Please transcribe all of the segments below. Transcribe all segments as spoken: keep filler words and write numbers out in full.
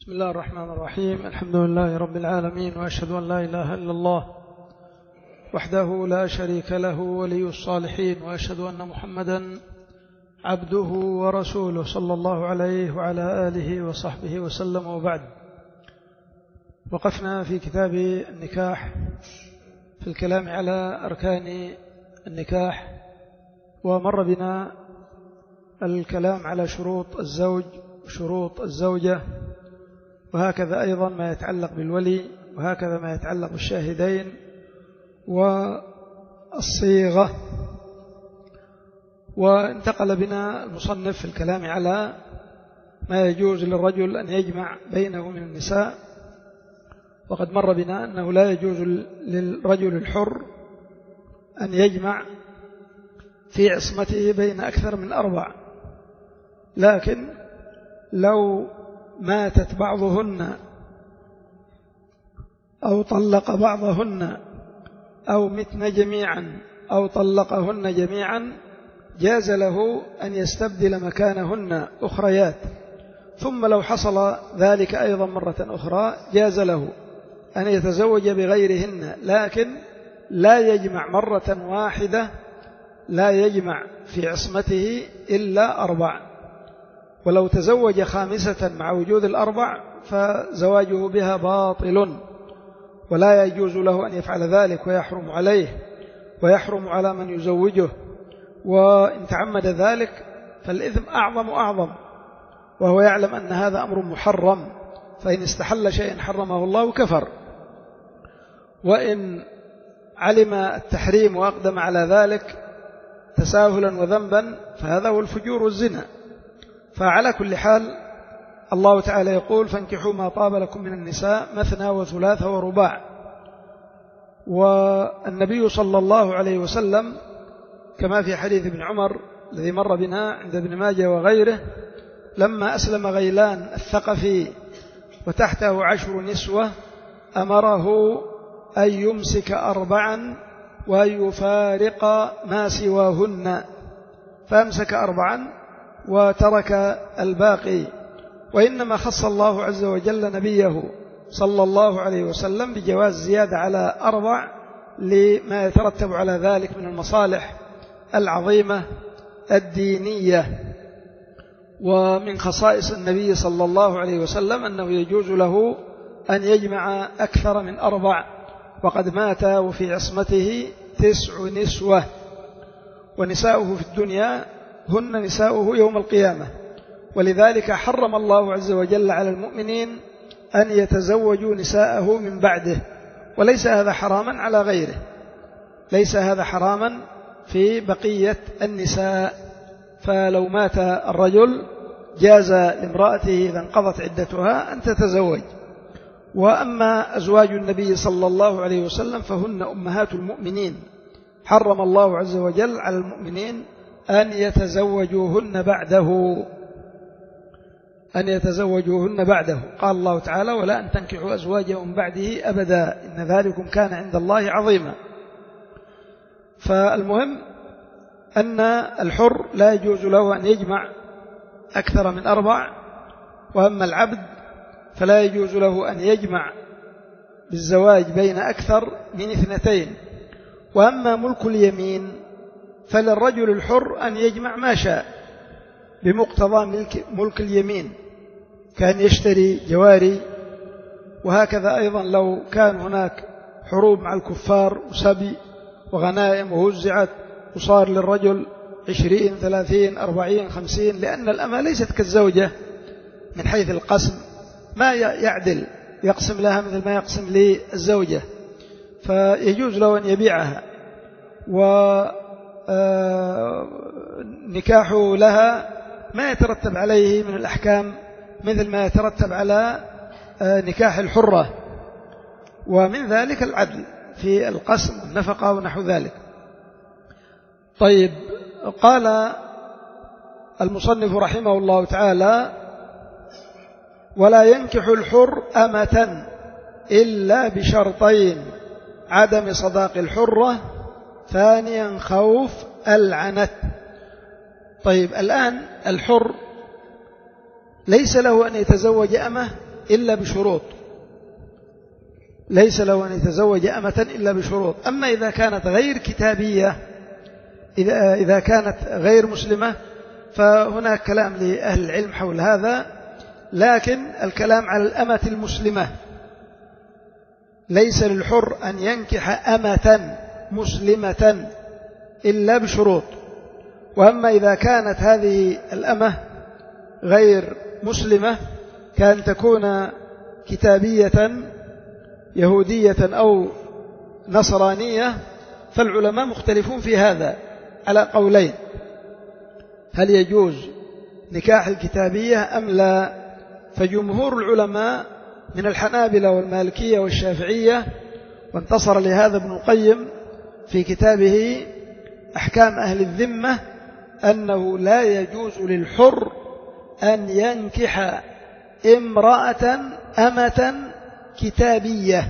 بسم الله الرحمن الرحيم. الحمد لله رب العالمين، وأشهد أن لا إله إلا الله وحده لا شريك له ولي الصالحين، وأشهد أن محمدا عبده ورسوله صلى الله عليه وعلى آله وصحبه وسلم. وبعد، وقفنا في كتاب النكاح في الكلام على أركان النكاح، ومر بنا الكلام على شروط الزوج وشروط الزوجة، وهكذا أيضا ما يتعلق بالولي، وهكذا ما يتعلق بالشاهدين والصيغة. وانتقل بنا المصنف في الكلام على ما يجوز للرجل أن يجمع بينه من النساء، وقد مر بنا أنه لا يجوز للرجل الحر أن يجمع في عصمته بين أكثر من أربع، لكن لو ماتت بعضهن أو طلق بعضهن أو متن جميعا أو طلقهن جميعا جاز له أن يستبدل مكانهن أخريات، ثم لو حصل ذلك أيضا مرة أخرى جاز له أن يتزوج بغيرهن، لكن لا يجمع مرة واحدة، لا يجمع في عصمته إلا أربع. ولو تزوج خامسة مع وجود الأربع فزواجه بها باطل، ولا يجوز له أن يفعل ذلك، ويحرم عليه ويحرم على من يزوجه، وإن تعمد ذلك فالإثم أعظم أعظم، وهو يعلم أن هذا أمر محرم، فإن استحل شيئا حرمه الله كفر، وإن علم التحريم وأقدم على ذلك تساهلا وذنبا فهذا هو الفجور والزنا. فعلى كل حال الله تعالى يقول: فانكحوا ما طاب لكم من النساء مثنى وثلاث ورباع. والنبي صلى الله عليه وسلم كما في حديث ابن عمر الذي مر بنا عند ابن ماجه وغيره، لما أسلم غيلان الثقفي وتحته عشر نسوة أمره أن يمسك أربعا ويفارق ما سواهن، فأمسك أربعا وترك الباقي. وإنما خص الله عز وجل نبيه صلى الله عليه وسلم بجواز زيادة على أربع لما يترتب على ذلك من المصالح العظيمة الدينية. ومن خصائص النبي صلى الله عليه وسلم أنه يجوز له أن يجمع أكثر من أربع، وقد مات وفي عصمته تسع نسوة، ونساؤه في الدنيا هن نساؤه يوم القيامة. ولذلك حرم الله عز وجل على المؤمنين أن يتزوجوا نساءه من بعده، وليس هذا حراما على غيره، ليس هذا حراما في بقية النساء. فلو مات الرجل جاز لامرأته إذا انقضت عدتها أن تتزوج. وأما أزواج النبي صلى الله عليه وسلم فهن أمهات المؤمنين، حرم الله عز وجل على المؤمنين أن يتزوجوهن بعده أن يتزوجوهن بعده قال الله تعالى: ولا أن تنكحوا أزواجه من بعده أبدا إن ذلكم كان عند الله عظيما. فالمهم أن الحر لا يجوز له أن يجمع أكثر من أربع، وأما العبد فلا يجوز له أن يجمع بالزواج بين أكثر من اثنتين. وأما ملك اليمين فللرجل الحر أن يجمع ما شاء بمقتضى ملك, ملك اليمين، كان يشتري جواري، وهكذا أيضا لو كان هناك حروب مع الكفار وسبي وغنائم ووزعت وصار للرجل عشرين ثلاثين أربعين خمسين، لأن الأمة ليست كالزوجة من حيث القسم، ما يعدل يقسم لها مثل ما يقسم للزوجة، فيجوز له أن يبيعها، ونكاحه لها ما يترتب عليه من الأحكام مثل ما يترتب على نكاح الحرة، ومن ذلك العدل في القسم والنفقة ونحو ذلك. طيب، قال المصنف رحمه الله تعالى: ولا ينكح الحر أمة إلا بشرطين: عدم صداق الحرة، ثانيا خوف العنت. طيب، الآن الحر ليس له أن يتزوج أمه إلا بشروط، ليس له أن يتزوج أمة إلا بشروط. أما إذا كانت غير كتابية، إذا, إذا كانت غير مسلمة، فهناك كلام لأهل العلم حول هذا، لكن الكلام على الأمة المسلمة. ليس للحر أن ينكح أمة مسلمة إلا بشروط. وأما إذا كانت هذه الأمة غير مسلمة، كان تكون كتابية يهودية أو نصرانية، فالعلماء مختلفون في هذا على قولين: هل يجوز نكاح الكتابية أم لا؟ فجمهور العلماء من الحنابلة والمالكية والشافعية، وانتصر لهذا ابن القيم في كتابه أحكام أهل الذمة، أنه لا يجوز للحر أن ينكح امرأة أمة كتابية.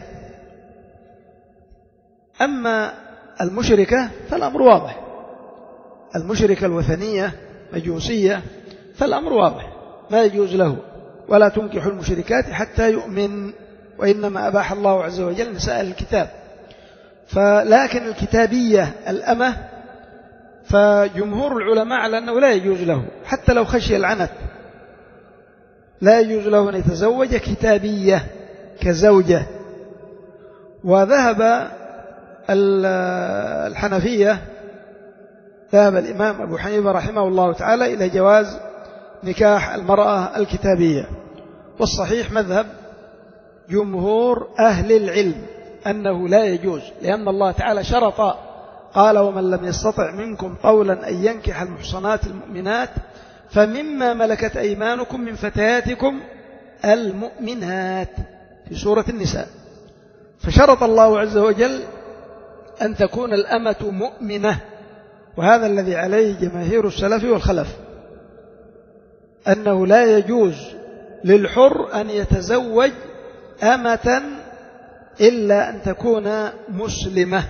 أما المشركة فالأمر واضح، المشركة الوثنية مجوسية فالأمر واضح، ما يجوز له: ولا تنكحوا المشركات حتى يؤمن، وإنما أباح الله عز وجل نساء الكتاب. فلكن الكتابية الأمة فجمهور العلماء على أنه لا يجوز له حتى لو خشي العنت، لا يجوز له أن يتزوج كتابية كزوجة. وذهب الحنفية، ذهب الإمام أبو حنيفة رحمه الله تعالى إلى جواز نكاح المرأة الكتابية. والصحيح مذهب جمهور أهل العلم أنه لا يجوز، لأن الله تعالى شرط، قال: ومن لم يستطع منكم طولا أن ينكح المحصنات المؤمنات فمما ملكت أيمانكم من فتياتكم المؤمنات، في سورة النساء. فشرط الله عز وجل أن تكون الأمة مؤمنة، وهذا الذي عليه جماهير السلف والخلف، أنه لا يجوز للحر أن يتزوج أمة إلا أن تكون مسلمة،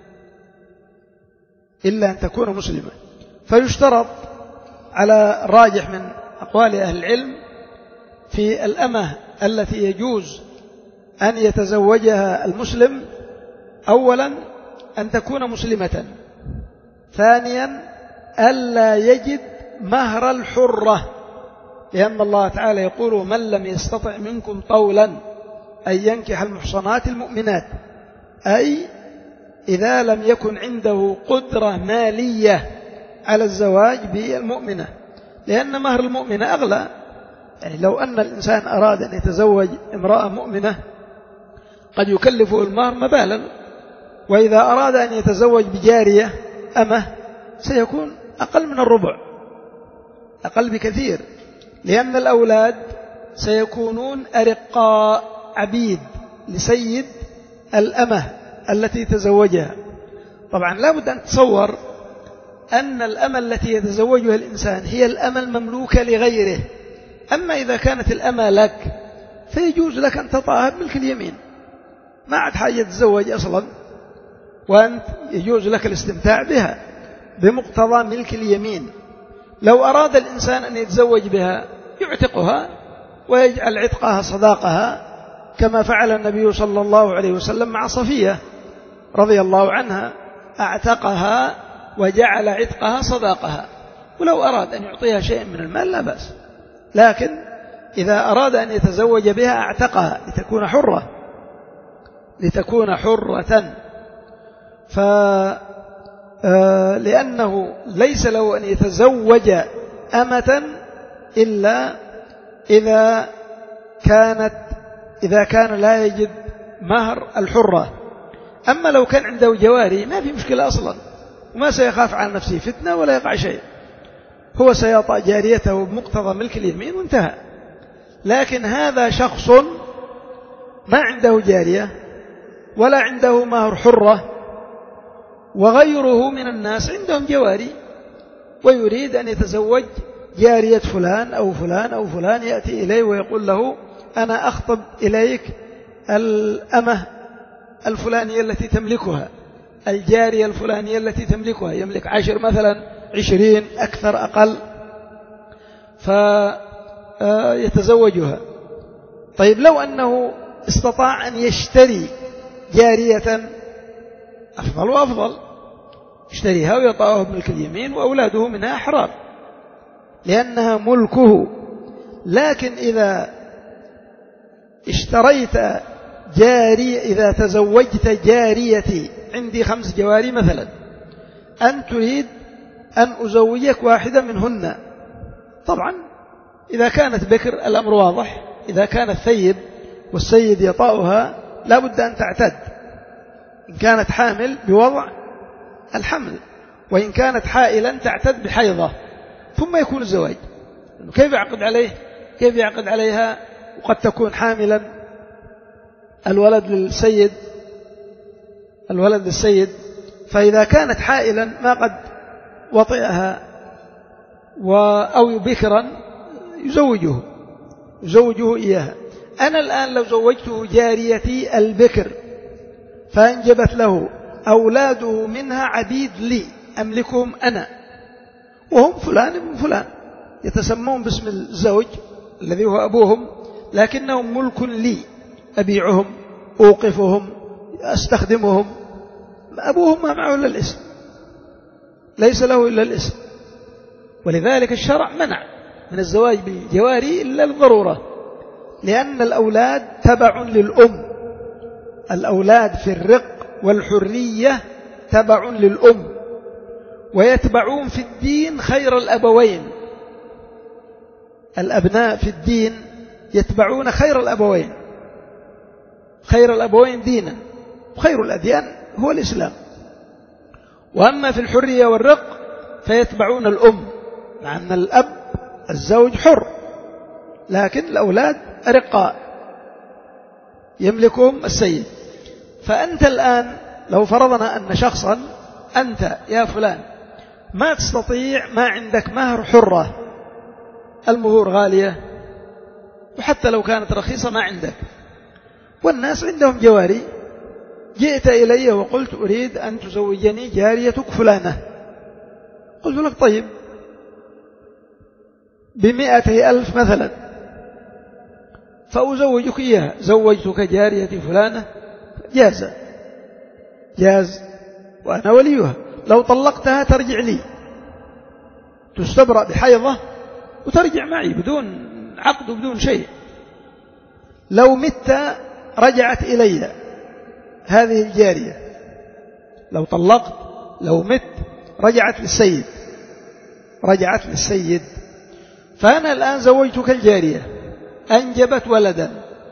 إلا أن تكون مسلمة. فيشترط على راجح من أقوال أهل العلم في الأمة التي يجوز أن يتزوجها المسلم: أولا أن تكون مسلمة، ثانيا ألا يجد مهر الحرة، لأن الله تعالى يقول: من لم يستطع منكم طولا أن ينكح المحصنات المؤمنات، أي إذا لم يكن عنده قدرة مالية على الزواج بالمؤمنة، لأن مهر المؤمنة أغلى. يعني لو أن الإنسان أراد أن يتزوج امرأة مؤمنة قد يكلفه المهر مبالا، وإذا أراد أن يتزوج بجارية أمه سيكون أقل من الربع، أقل بكثير، لأن الأولاد سيكونون أرقاء عبيد لسيد الأمة التي تزوجها. طبعا لا بد أن تصور أن الأمة التي يتزوجها الإنسان هي الأمة المملوكة لغيره. أما إذا كانت الأمة لك فيجوز لك أن تطأها بملك اليمين، ما عاد حاجة تتزوج أصلا، وأنت يجوز لك الاستمتاع بها بمقتضى ملك اليمين. لو أراد الإنسان أن يتزوج بها يعتقها ويجعل عتقها صداقها، كما فعل النبي صلى الله عليه وسلم مع صفية رضي الله عنها، اعتقها وجعل عتقها صداقها. ولو أراد أن يعطيها شيء من المال لا بأس، لكن إذا أراد أن يتزوج بها اعتقها لتكون حرة، لتكون حرة. ف لأنه ليس له أن يتزوج أمة إلا إذا كانت إذا كان لا يجد مهر الحرة. أما لو كان عنده جواري ما في مشكلة أصلا، وما سيخاف على نفسه فتنة ولا يقع شيء، هو سيطأ جاريته بمقتضى ملك اليمين وانتهى. لكن هذا شخص ما عنده جارية ولا عنده مهر حرة، وغيره من الناس عندهم جواري، ويريد أن يتزوج جارية فلان أو فلان أو فلان، يأتي إليه ويقول له: أنا أخطب إليك الأمة الفلانية التي تملكها، الجارية الفلانية التي تملكها، يملك عشر مثلا، عشرين، أكثر أقل، فيتزوجها. طيب لو أنه استطاع أن يشتري جارية أفضل وأفضل، يشتريها ويطأها بملك اليمين وأولاده منها أحرار لأنها ملكه. لكن إذا اشتريت جارية، إذا تزوجت جاريتي، عندي خمس جواري مثلا، أن تريد أن أزوجك واحدة منهن، طبعا إذا كانت بكر الأمر واضح، إذا كانت ثيب والسيد يطأها لا بد أن تعتد، إن كانت حامل بوضع الحمل، وإن كانت حائلا تعتد بحيضة، ثم يكون الزواج. كيف يعقد عليه؟ كيف يعقد عليها وقد تكون حاملا؟ الولد للسيد، الولد للسيد، فإذا كانت حائلا ما قد وطئها أو بكرا يزوجه يزوجه إياها. أنا الآن لو زوجته جاريتي البكر فأنجبت له أولاده منها عبيد لي أملكهم أنا، وهم فلان من فلان، يتسمون باسم الزوج الذي هو أبوهم، لكنهم ملك لي، أبيعهم، أوقفهم، أستخدمهم. أبوهم ما معه إلا الاسم، ليس له إلا الاسم. ولذلك الشرع منع من الزواج بالجواري إلا للضرورة، لأن الأولاد تبع للأم، الأولاد في الرق والحرية تبع للأم، ويتبعون في الدين خير الأبوين. الأبناء في الدين يتبعون خير الأبوين، خير الأبوين دينا، وخير الأديان هو الإسلام. وأما في الحرية والرق فيتبعون الأم، مع أن الأب الزوج حر، لكن الأولاد أرقاء يملكهم السيد. فأنت الآن لو فرضنا أن شخصا، أنت يا فلان ما تستطيع، ما عندك مهر حرة، المهور غالية، وحتى لو كانت رخيصة ما عندك، والناس عندهم جواري، جئت إلي وقلت أريد أن تزوجني جاريتك فلانة، قلت لك طيب بمئة ألف مثلا فأزوجك إياها، زوجتك جاريتي فلانة، جاز جاز وأنا وليها. لو طلقتها ترجع لي، تستبرأ بحيضة وترجع معي بدون عقد وبدون شيء. لو مت رجعت إلي هذه الجارية، لو طلقت، لو مت رجعت للسيد، رجعت للسيد. فأنا الآن زوجتك الجارية، أنجبت ولدا،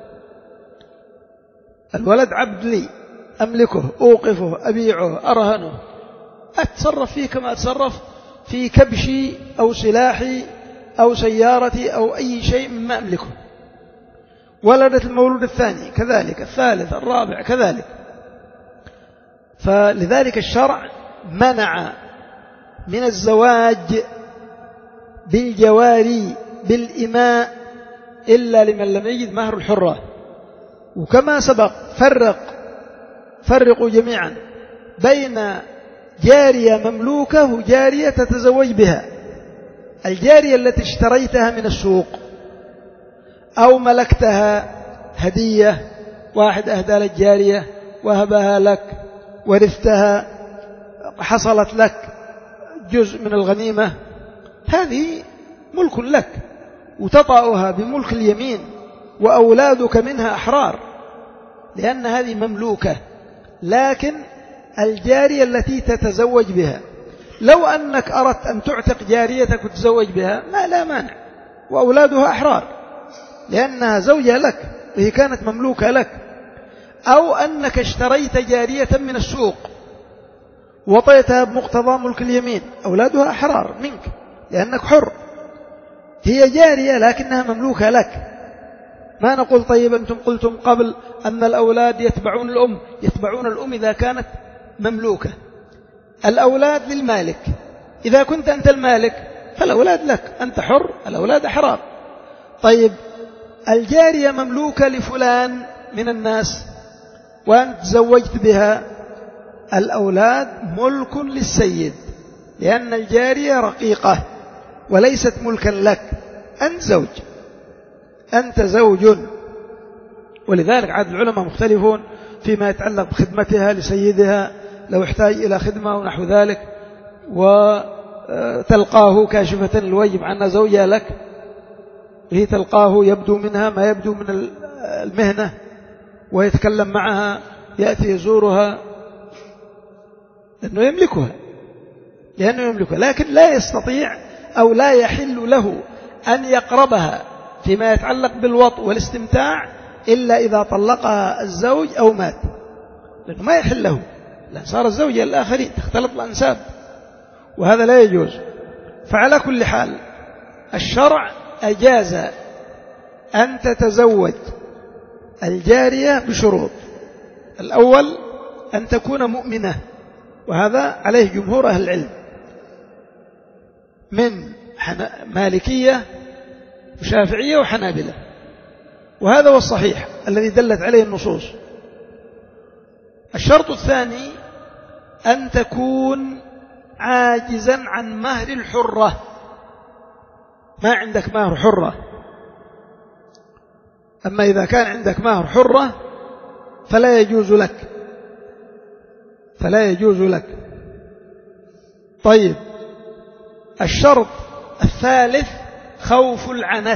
الولد عبد لي، أملكه، أوقفه، أبيعه، أرهنه، أتصرف فيه كما أتصرف في كبشي أو سلاحي أو سيارتي أو أي شيء مما أملكه. ولدت المولود الثاني كذلك، الثالث، الرابع كذلك. فلذلك الشرع منع من الزواج بالجواري بالإماء إلا لمن لم يجد مهر الحرة. وكما سبق فرق فرقوا جميعا بين جارية مملوكة وجارية تتزوج بها. الجارية التي اشتريتها من السوق أو ملكتها هدية، واحد أهدى لك جارية وهبها لك، ورثتها، حصلت لك جزء من الغنيمة، هذه ملك لك وتطأها بملك اليمين، وأولادك منها أحرار، لأن هذه مملوكة. لكن الجارية التي تتزوج بها، لو أنك أردت أن تعتق جاريتك وتتزوج بها ما لا مانع، وأولادها أحرار لأنها زوجة لك وهي كانت مملوكة لك. أو أنك اشتريت جارية من السوق وطيتها بمقتضى ملك اليمين، أولادها أحرار منك لأنك حر، هي جارية لكنها مملوكة لك. ما نقول طيب أنتم قلتم قبل أن الأولاد يتبعون الأم، يتبعون الأم إذا كانت مملوكة. الأولاد للمالك، إذا كنت أنت المالك فالأولاد لك، أنت حر، الأولاد أحرار. طيب الجارية مملوكة لفلان من الناس وأنت تزوجت بها، الأولاد ملك للسيد، لأن الجارية رقيقة وليست ملكا لك، أنت زوج، أنت زوج ولذلك عاد العلماء مختلفون فيما يتعلق بخدمتها لسيدها لو احتاج إلى خدمة ونحو ذلك، وتلقاه كاشفة الوجه مع أن زوجها لك، هي تلقاه يبدو منها ما يبدو من المهنة، ويتكلم معها، يأتي يزورها، لأنه يملكها لأنه يملكها لكن لا يستطيع أو لا يحل له أن يقربها فيما يتعلق بالوطء والاستمتاع إلا إذا طلقها الزوج أو مات، لأنه ما يحل له، لأن صار الزوج الآخرين، تختلط الأنساب، وهذا لا يجوز. فعلى كل حال الشرع أجاز أن تتزوج الجارية بشروط. الأول أن تكون مؤمنة، وهذا عليه جمهور أهل العلم من مالكية وشافعية وحنابلة، وهذا هو الصحيح الذي دلت عليه النصوص. الشرط الثاني أن تكون عاجزا عن مهر الحرة، ما عندك مهر حرة. أما إذا كان عندك مهر حرة فلا يجوز لك فلا يجوز لك طيب، الشرط الثالث خوف العنت،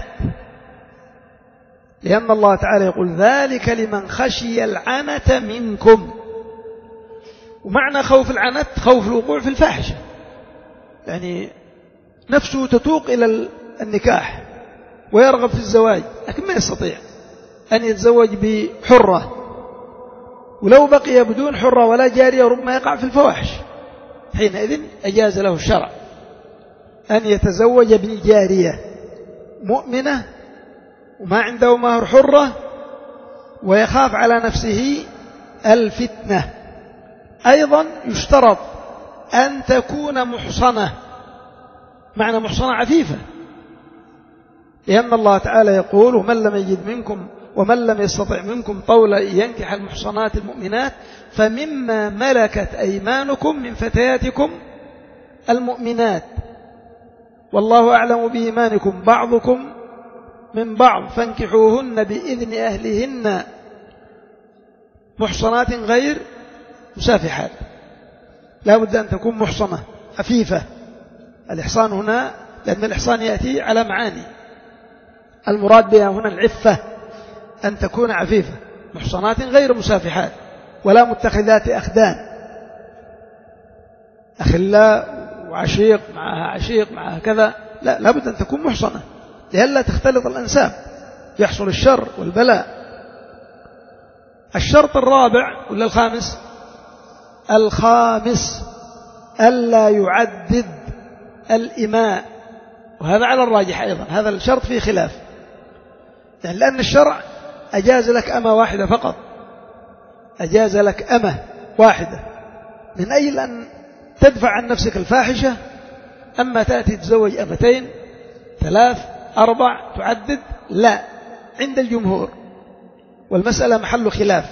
لأن الله تعالى يقول ذلك لمن خشي العنت منكم. ومعنى خوف العنت خوف الوقوع في الفاحشة، يعني نفسه تتوق إلى النكاح ويرغب في الزواج لكن ما يستطيع أن يتزوج بحرة، ولو بقي بدون حرة ولا جارية ربما يقع في الفواحش. حينئذ أجاز له الشرع أن يتزوج بالجارية مؤمنة وما عنده مهر حرة ويخاف على نفسه الفتنة. أيضا يشترط أن تكون محصنة، معنى محصنة عفيفة، لأن الله تعالى يقول ومن لم يجد منكم ومن لم يستطع منكم طولا ينكح المحصنات المؤمنات فمما ملكت أيمانكم من فتياتكم المؤمنات والله أعلم بإيمانكم بعضكم من بعض فانكحوهن بإذن أهلهن محصنات غير مسافحات. لا بد أن تكون محصنة عفيفة. الإحصان هنا لأن الإحصان يأتي على معاني، المراد بها هنا العفة، أن تكون عفيفة محصنات غير مسافحات ولا متخذات أخدان، أخلاء وعشيق معها عشيق معها كذا، لا لابد أن تكون محصنة لئلا تختلط الأنساب يحصل الشر والبلاء. الشرط الرابع ولا الخامس؟ الخامس ألا يعدد الإماء، وهذا على الراجح أيضا، هذا الشرط فيه خلاف، يعني لأن الشرع أجاز لك أمة واحدة فقط، أجاز لك أمة واحدة من أجل أن تدفع عن نفسك الفاحشة. أما تأتي تزوج أمتين ثلاث أربع تعدد، لا، عند الجمهور، والمسألة محل خلاف.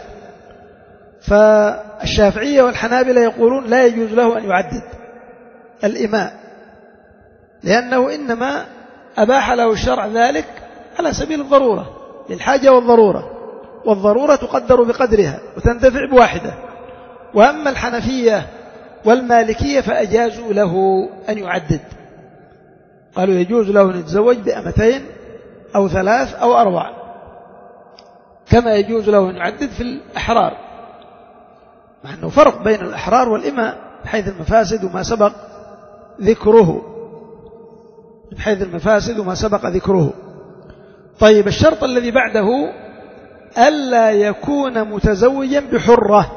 فالشافعية والحنابلة يقولون لا يجوز له أن يعدد الإماء، لأنه إنما أباح له الشرع ذلك على سبيل الضرورة، للحاجة والضرورة، والضرورة تقدر بقدرها وتندفع بواحدة. وأما الحنفية والمالكية فأجازوا له أن يعدد، قالوا يجوز له أن يتزوج بأمتين أو ثلاث أو أربع، كما يجوز له أن يعدد في الأحرار، مع أنه فرق بين الأحرار والإماء من حيث المفاسد وما سبق ذكره من حيث المفاسد وما سبق ذكره. طيب، الشرط الذي بعده ألا يكون متزوجا بحرة،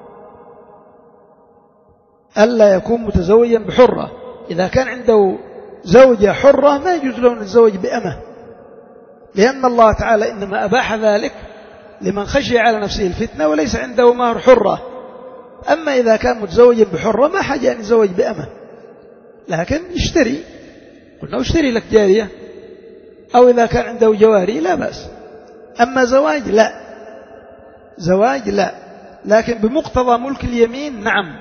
ألا يكون متزوجا بحرة. إذا كان عنده زوجة حرة ما يجوز له أن يتزوج بأمة، لأن الله تعالى إنما أباح ذلك لمن خشي على نفسه الفتنة وليس عنده مهر حرة. أما إذا كان متزوجا بحرة ما حاجة أن يتزوج بأمة، لكن يشتري، قلنا اشتري لك جارية، أو إذا كان عنده جواري لا بأس. أما زواج لا، زواج لا، لكن بمقتضى ملك اليمين نعم.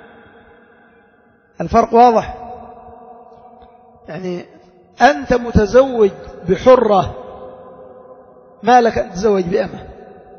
الفرق واضح؟ يعني أنت متزوج بحرة ما لك أن تتزوج بأمة،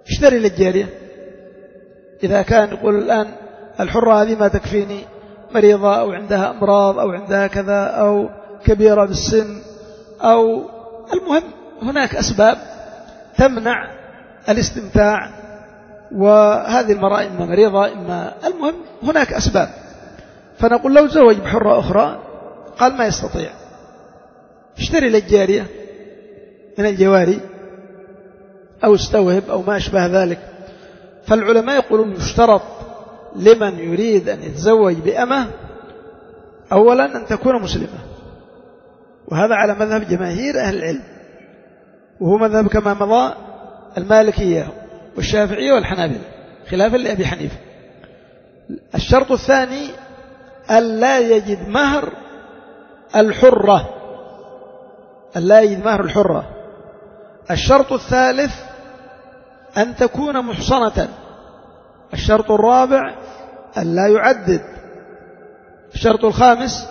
اشتري للجارية. إذا كان يقول الآن الحرة هذه ما تكفيني، مريضة أو عندها أمراض أو عندها كذا أو كبيرة بالسن، أو المهم هناك أسباب تمنع الاستمتاع، وهذه المرأة إما مريضة إما، المهم هناك أسباب. فنقول لو زوج بحرة أخرى قال ما يستطيع، اشتري للجارية من الجواري أو استوهب أو ما أشبه ذلك. فالعلماء يقولون يشترط لمن يريد أن يتزوج بأمة أولا أن تكون مسلمة، وهذا على مذهب جماهير أهل العلم، وهو مذهب كما مضى المالكية والشافعية والحنابلة خلافا لأبي حنيفة. الشرط الثاني ألا يجد مهر الحرة، ألا يجد مهر الحرة. الشرط الثالث أن تكون محصنة. الشرط الرابع ألا يعدد. الشرط الخامس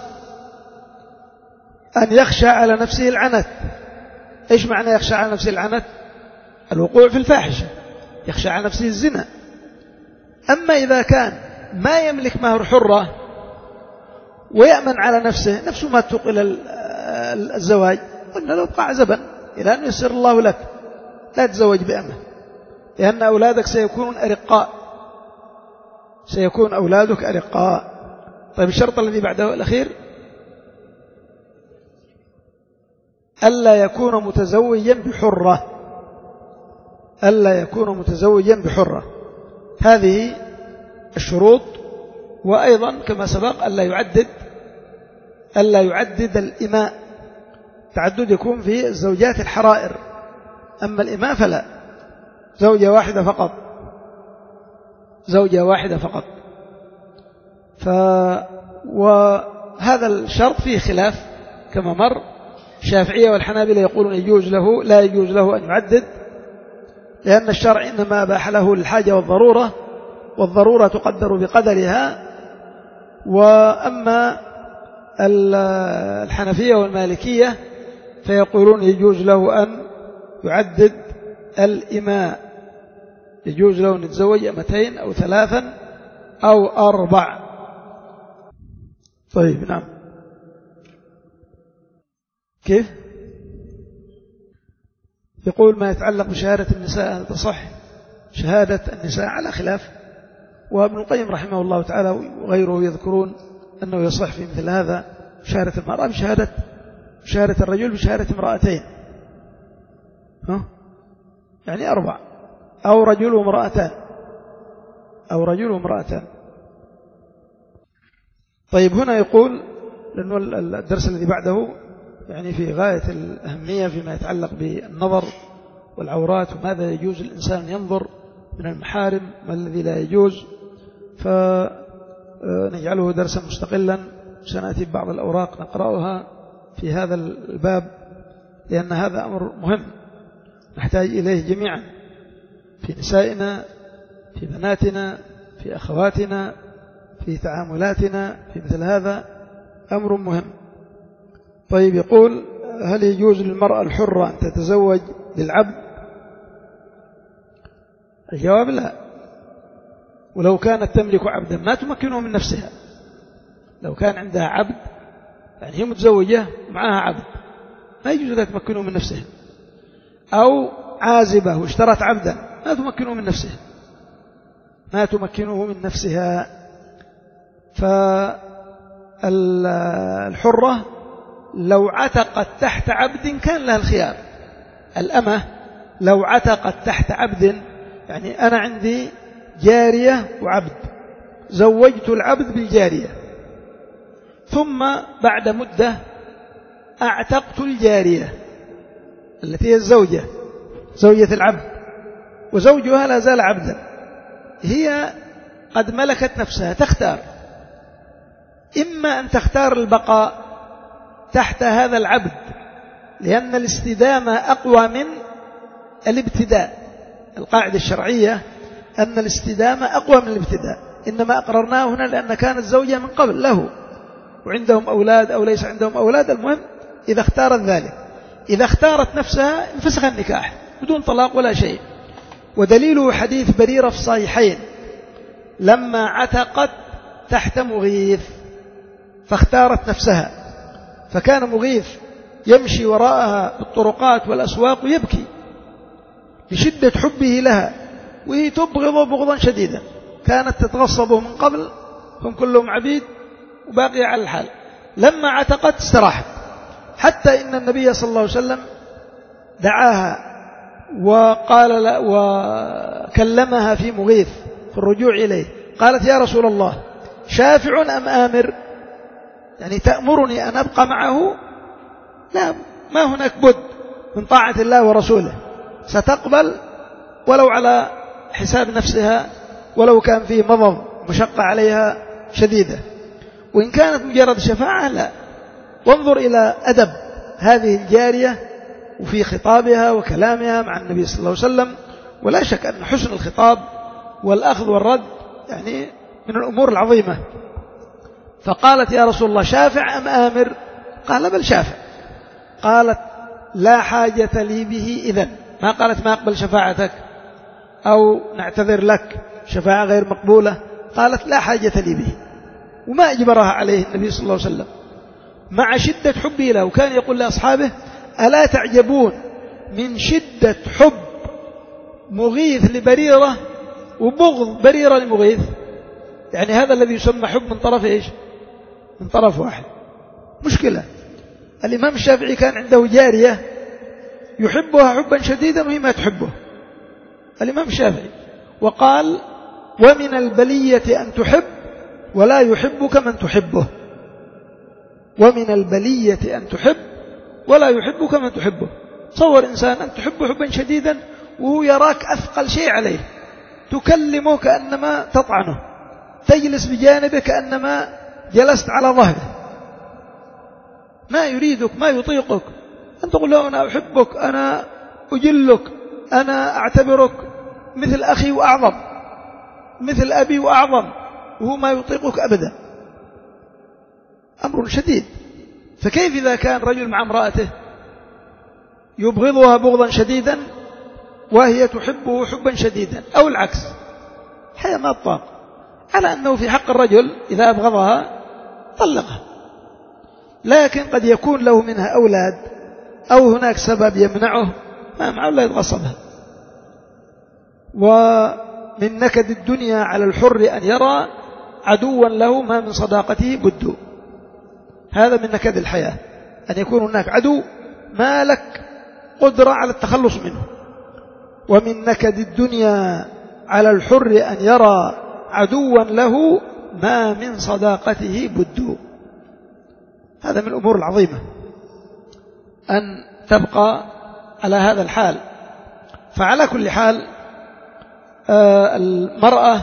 أن يخشى على نفسه العنت. إيش معنى يخشى على نفسه العنت؟ الوقوع في الفاحشة، يخشى على نفسه الزنا. أما إذا كان ما يملك مهر حرة ويأمن على نفسه، نفسه ما تتوق إلى الزواج، قلنا له ابقى عزبا إلى أن يسر الله لك، لا تزوج بأمه، لأن أولادك سيكونون أرقاء، سيكون أولادك أرقاء. طيب الشرط الذي بعده الأخير ألا يكون متزوجا بحرة، ألا يكون متزوجا بحرة. هذه الشروط. وأيضا كما سبق ألا يعدد، ألا يعدد الإماء. تعدد يكون في الزوجات الحرائر، أما الإماء فلا، زوجة واحدة فقط، زوجة واحدة فقط. ف وهذا الشرط فيه خلاف كما مر. الشافعية والحنابلة يقولون يجوز له، لا يجوز له أن يعدد، لأن الشرع إنما أباح له للحاجة والضرورة، والضرورة تقدر بقدرها. وأما الحنفية والمالكية فيقولون يجوز له أن يعدد الإماء، يجوز له أن يتزوج أمتين أو ثلاثا أو أربع. طيب نعم. كيف؟ يقول ما يتعلق بشهادة النساء تصح شهادة النساء على خلاف، وابن القيم رحمه الله تعالى وغيره يذكرون أنه يصح في مثل هذا شهادة المرأة بشهادة شهادة الرجل بشهادة امرأتين، ها؟ يعني أربع، أو رجل وامرأتان، أو رجل وامرأتان. طيب هنا يقول، لأنه الدرس الذي بعده يعني في غاية الأهمية فيما يتعلق بالنظر والعورات وماذا يجوز الإنسان أن ينظر من المحارم ما الذي لا يجوز، فنجعله درسا مستقلا. سنأتي ببعض الأوراق نقرأها في هذا الباب، لأن هذا أمر مهم نحتاج إليه جميعا في نسائنا، في بناتنا، في أخواتنا، في تعاملاتنا، في مثل هذا أمر مهم. طيب يقول هل يجوز للمرأة الحرة أن تتزوج بالعبد؟ الجواب لا. ولو كانت تملك عبدا ما تمكنه من نفسها، لو كان عندها عبد يعني هي متزوجة معها عبد ما يجوز لها تمكنه من نفسها، أو عازبة واشترت عبدا ما تمكنه من نفسها، ما تمكنه من نفسها. فالحرة لو عتقت تحت عبد كان لها الخيار. الأمة لو عتقت تحت عبد، يعني أنا عندي جارية وعبد، زوجت العبد بالجارية، ثم بعد مدة أعتقت الجارية التي هي الزوجة، زوجة العبد، وزوجها لا زال عبدا، هي قد ملكت نفسها، تختار إما أن تختار البقاء تحت هذا العبد، لأن الاستدامة أقوى من الابتداء. القاعدة الشرعية أن الاستدامة أقوى من الابتداء، إنما أقررناه هنا لأن كانت زوجة من قبل له وعندهم أولاد أو ليس عندهم أولاد، المهم إذا اختارت ذلك. إذا اختارت نفسها انفسخ النكاح بدون طلاق ولا شيء. ودليله حديث بريرة في الصحيحين لما عتقت تحت مغيث فاختارت نفسها، فكان مغيث يمشي وراءها بالطرقات والأسواق ويبكي لشدة حبه لها، وهي تبغضه بغضا شديدا، كانت تتغصبه من قبل، هم كلهم عبيد وباقية على الحال. لما عتقت استراحت، حتى إن النبي صلى الله عليه وسلم دعاها وقال لا وكلمها في مغيث في الرجوع إليه، قالت يا رسول الله شافع أم آمر؟ يعني تأمرني أن أبقى معه؟ لا، ما هناك بد من طاعة الله ورسوله، ستقبل ولو على حساب نفسها، ولو كان فيه مضض مشقة عليها شديدة. وإن كانت مجرد شفاعة لا. وانظر إلى أدب هذه الجارية وفي خطابها وكلامها مع النبي صلى الله عليه وسلم، ولا شك أن حسن الخطاب والأخذ والرد يعني من الأمور العظيمة. فقالت يا رسول الله شافع أم آمر؟ قال بل شافع. قالت لا حاجة لي به إذن، ما قالت ما أقبل شفاعتك أو نعتذر لك شفاعة غير مقبولة، قالت لا حاجة لي به، وما أجبرها عليه النبي صلى الله عليه وسلم مع شدة حبه له. وكان يقول لأصحابه ألا تعجبون من شدة حب مغيث لبريرة وبغض بريرة لمغيث؟ يعني هذا الذي يسمى حب من طرف إيش؟ من طرف واحد. مشكلة. الإمام الشافعي كان عنده جارية يحبها حبا شديدا وهي ما تحبه، الإمام الشافعي، وقال ومن البلية أن تحب ولا يحبك من تحبه، ومن البلية أن تحب ولا يحبك من تحبه. تصور إنسان أن تحبه حبا شديدا وهو يراك أثقل شيء عليه، تكلمه كأنما تطعنه، تجلس بجانبه كأنما جلست على ظهره، ما يريدك ما يطيقك، أن تقول له أنا أحبك، أنا أجلك، أنا أعتبرك مثل أخي وأعظم، مثل أبي وأعظم، وهو ما يطيقك أبدا. أمر شديد. فكيف إذا كان رجل مع امرأته يبغضها بغضا شديدا وهي تحبه حبا شديدا، أو العكس؟ حياة ما تطاق. على أنه في حق الرجل إذا أبغضها طلقها، لكن قد يكون له منها أولاد أو هناك سبب يمنعه، ما معه لا يتغصبها. ومن نكد الدنيا على الحر أن يرى عدوا له ما من صداقته بد. هذا من نكد الحياة، أن يكون هناك عدو ما لك قدرة على التخلص منه. ومن نكد الدنيا على الحر أن يرى عدوا له ما من صداقته بد. هذا من الأمور العظيمة أن تبقى على هذا الحال. فعلى كل حال المرأة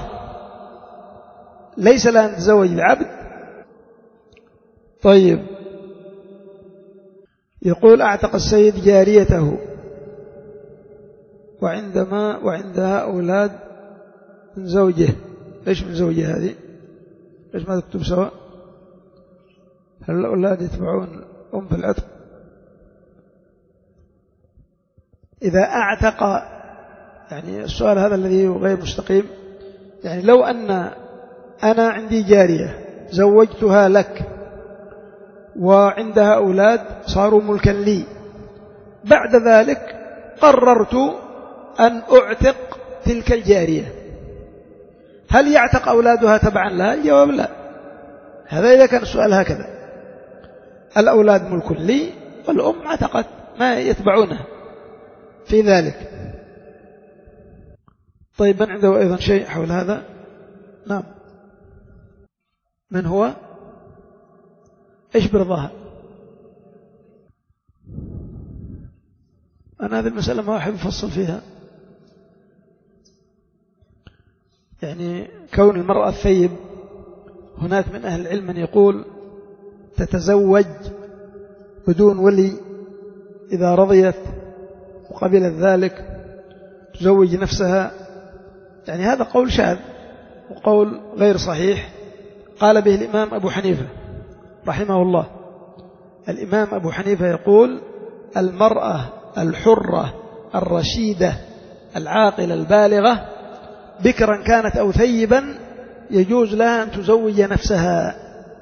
ليس لها أن تتزوج بعبد. طيب، يقول أعتق السيد جاريته وعندما وعندها أولاد من زوجه. ليش من زوجه هذه؟ ليش ما تكتب سوا؟ هل الأولاد يتبعون أم في العتق؟ إذا أعتق، يعني السؤال هذا الذي غير مستقيم، يعني لو أن أنا عندي جارية زوجتها لك وعندها أولاد صاروا ملكا لي، بعد ذلك قررت أن أعتق تلك الجارية، هل يعتق أولادها تبعا لها؟ الجواب لا. هذا إذا كان السؤال هكذا، الأولاد ملك لي والأم عتقت، ما يتبعونها في ذلك. طيب، من عنده أيضا شيء حول هذا؟ نعم. من هو؟ إيش برضاها؟ أنا هذه المسألة ما أحب أفصل فيها. يعني كون المرأة الثيب، هناك من أهل العلم من يقول تتزوج بدون ولي إذا رضيت وقبلت ذلك تزوج نفسها، يعني هذا قول شاذ وقول غير صحيح. قال به الإمام أبو حنيفة رحمه الله. الإمام أبو حنيفة يقول المرأة الحرة الرشيدة العاقلة البالغة بكرا كانت أو ثيبا يجوز لها أن تزوج نفسها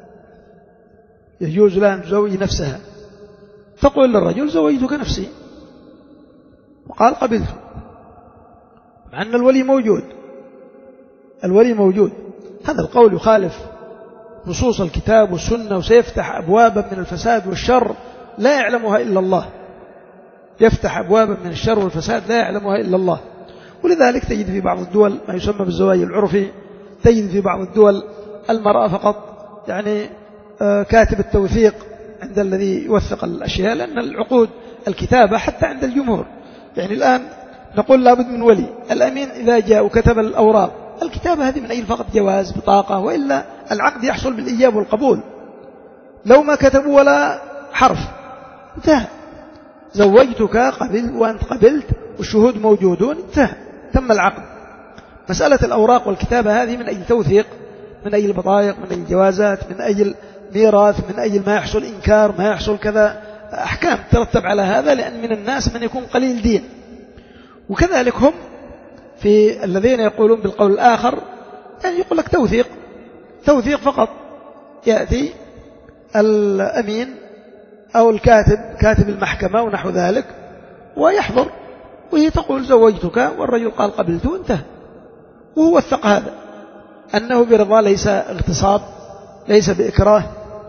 يجوز لها أن تزوج نفسها تقول للرجل زوجتك نفسي وقال قبلت، مع أن الولي موجود الولي موجود. هذا القول يخالف نصوص الكتاب والسنة وسيفتح أبوابا من الفساد والشر لا يعلمها إلا الله، يفتح أبوابا من الشر والفساد لا يعلمها إلا الله. ولذلك تجد في بعض الدول ما يسمى بالزواج العرفي، تجد في بعض الدول المرأة فقط يعني كاتب التوثيق عند الذي يوثق الأشياء، لأن العقود الكتابة حتى عند الجمهور يعني الآن نقول لابد من ولي الأمين إذا جاء وكتب الأوراق، الكتابة هذه من أجل فقط جواز بطاقة، وإلا العقد يحصل بالإيجاب والقبول. لو ما كتبوا ولا حرف انتهى، زوجتك قبل وأنت قبلت والشهود موجودون انتهى، تم العقد. مسألة الأوراق والكتابة هذه من أجل توثيق، من أجل بطايق، من أجل جوازات، من أجل ميراث، من أجل ما يحصل إنكار، ما يحصل كذا، أحكام ترتب على هذا، لأن من الناس من يكون قليل دين. وكذلك هم في الذين يقولون بالقول الآخر يعني يقول لك توثيق توثيق فقط، يأتي الأمين أو الكاتب كاتب المحكمة ونحو ذلك ويحضر وهي تقول زوجتك والرجل قال قبلته انتهى، وهو وثق هذا أنه برضا ليس اغتصاب ليس بإكراه.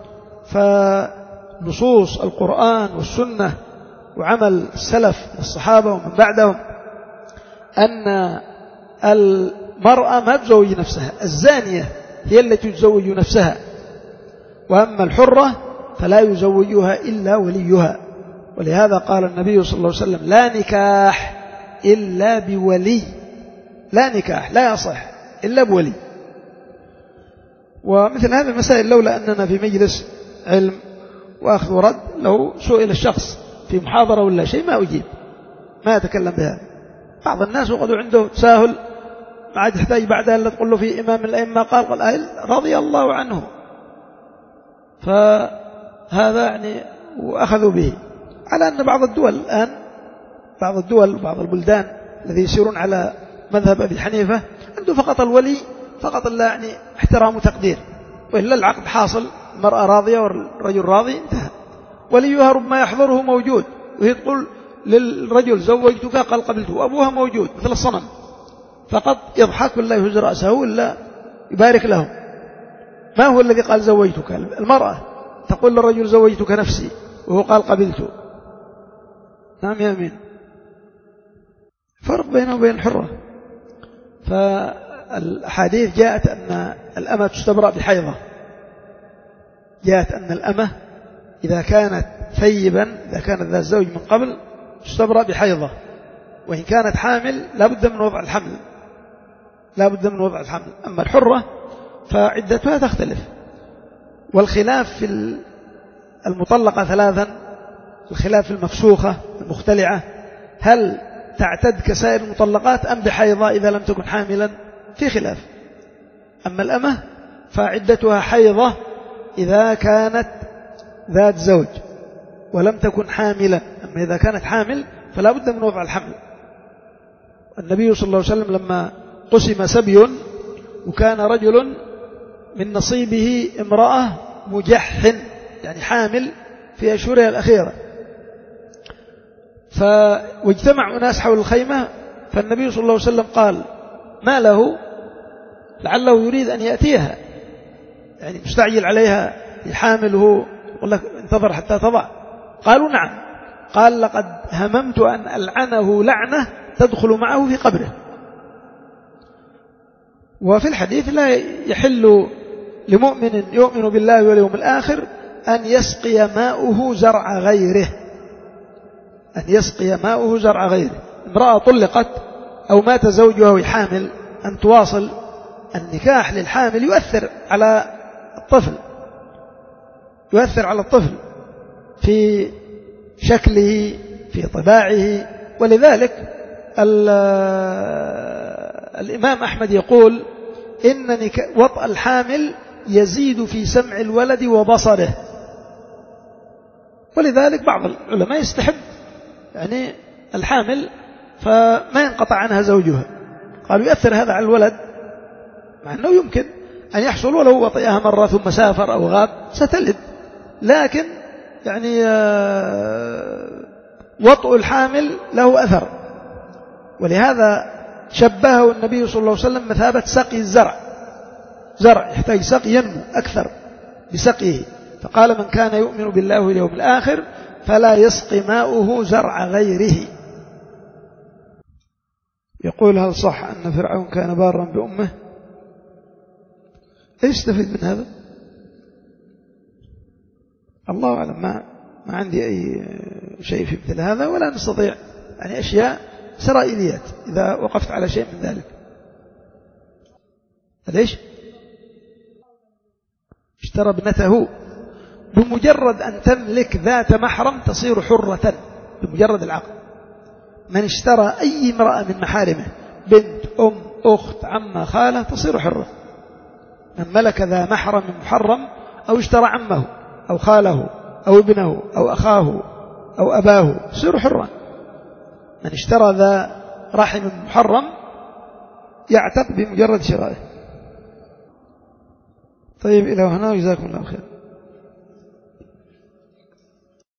فنصوص القرآن والسنة وعمل السلف الصحابة ومن بعدهم أن المرأة ما تزوج نفسها، الزانية هي التي تزوج نفسها، وأما الحرة فلا يزوجها إلا وليها. ولهذا قال النبي صلى الله عليه وسلم لا نكاح إلا بولي، لا نكاح لا يصح إلا بولي. ومثل هذه المسائل لولا أننا في مجلس علم وأخذ ورد، لو سئل الشخص في محاضرة ولا شيء ما أجيب، ما أتكلم بهذا. بعض الناس وقدوا عنده تساهل ما عاد يحتاج بعدها إلا تقول له في إمام الأئمة قال قال رضي الله عنه، فهذا يعني وأخذوا به. على أن بعض الدول الآن بعض الدول وبعض البلدان الذي يسيرون على مذهب أبي حنيفة عنده فقط الولي فقط، لا يعني احترام وتقدير، وإلا العقد حاصل، المرأة راضية والرجل راضي انتهى. وليها ربما يحضره موجود وهي تقول للرجل زوجتك قال قبلته، وأبوها موجود مثل الصنم فقط يضحك ولا يهز رأسه ولا يبارك له. ما هو الذي قال زوجتك؟ المرأة تقول للرجل زوجتك نفسي وهو قال قبلته. نعم يا أمين، فرق بينه وبين الحرة. فالحديث جاءت أن الأمة تستبرأ بحيضة، جاءت أن الأمة إذا كانت ثيبا إذا كانت ذات زوج من قبل تستبرأ بحيضة، وإن كانت حامل لا بد من وضع الحمل لا بد من وضع الحمل. أما الحرة فعدتها تختلف. والخلاف في المطلقة ثلاثا، الخلاف في المفسوخة المختلعة، هل تعتد كسائر المطلقات أم بحيضة إذا لم تكن حاملا؟ في خلاف. أما الأمة فعدتها حيضة إذا كانت ذات زوج ولم تكن حاملا، أما إذا كانت حامل فلا بد من وضع الحمل. النبي صلى الله عليه وسلم لما قسم سبي وكان رجل من نصيبه امرأة مجحن يعني حامل في أشهرها الأخيرة، فاجتمع أناس حول الخيمة، فالنبي صلى الله عليه وسلم قال ما له؟ لعله يريد أن يأتيها، يعني مستعجل عليها حامل، وهو يقول لك انتظر حتى تضع. قالوا نعم. قال لقد هممت أن ألعنه لعنة تدخل معه في قبره. وفي الحديث لا يحل لمؤمن يؤمن بالله واليوم الآخر أن يسقي ماؤه زرع غيره أن يسقي ماؤه زرع غيره. امرأة طلقت أو مات زوجها وهي حامل أن تواصل النكاح للحامل يؤثر على الطفل يؤثر على الطفل في شكله في طباعه. ولذلك الإمام أحمد يقول إن وطأ الحامل يزيد في سمع الولد وبصره. ولذلك بعض العلماء يستحب يعني الحامل فما ينقطع عنها زوجها. قالوا يؤثر هذا على الولد، مع أنه يمكن أن يحصل ولو وطئها مرة ثم سافر أو غاب ستلد، لكن يعني وطء الحامل له أثر. ولهذا شبهه النبي صلى الله عليه وسلم مثابة سقي الزرع، زرع يحتاج سقي ينمو أكثر بسقيه، فقال من كان يؤمن بالله واليوم الآخر فلا يسقي ماؤه زرع غيره. يقول هل صح أن فرعون كان بارا بأمه؟ ايش استفيد من هذا؟ الله أعلم، ما, ما عندي أي شيء في مثل هذا، ولا نستطيع يعني أشياء إسرائيليات إذا وقفت على شيء من ذلك. ليش؟ اشترى ابنته، بمجرد أن تملك ذات محرم تصير حرة بمجرد العقد. من اشترى أي امرأة من محارمه، بنت، أم، أخت، عمة، خالة، تصير حرة. من ملك ذا محرم محرم أو اشترى عمه أو خاله أو ابنه أو أخاه أو أباه يصير حرا. من اشترى ذا رحم محرم يعتق بمجرد شرائه. طيب إلى هنا، جزاكم الله خير.